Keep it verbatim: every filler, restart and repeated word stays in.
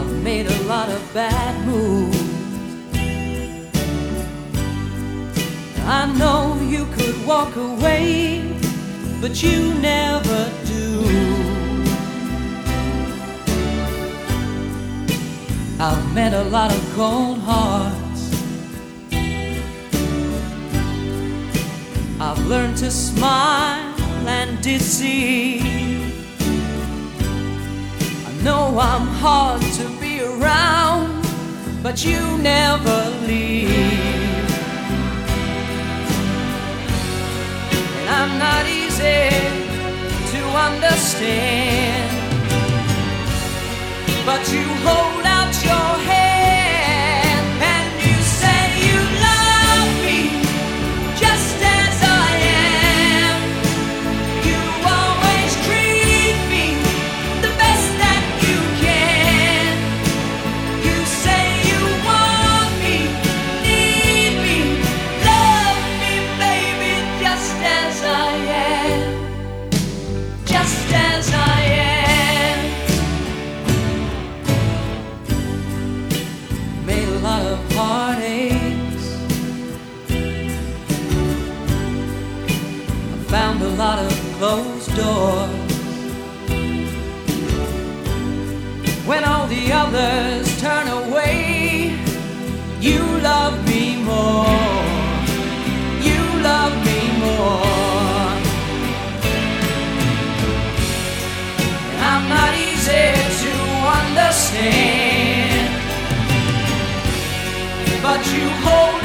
I've made a lot of bad moves. I know you could walk away, but you never do. I've met a lot of cold hearts. I've learned to smile and deceive. I know I'm hard to be around, but you never leave. And I'm not easy to understand, but you hold out your hand and you say you love me just as I am. You always treat me the best that you can. You say you want me, need me, love me, baby, just as I am, just as I am. Made a lot of heartaches. I found a lot of closed doors. When all the others turn away, you love me more. You love me more. I'm not easy to understand, but you hold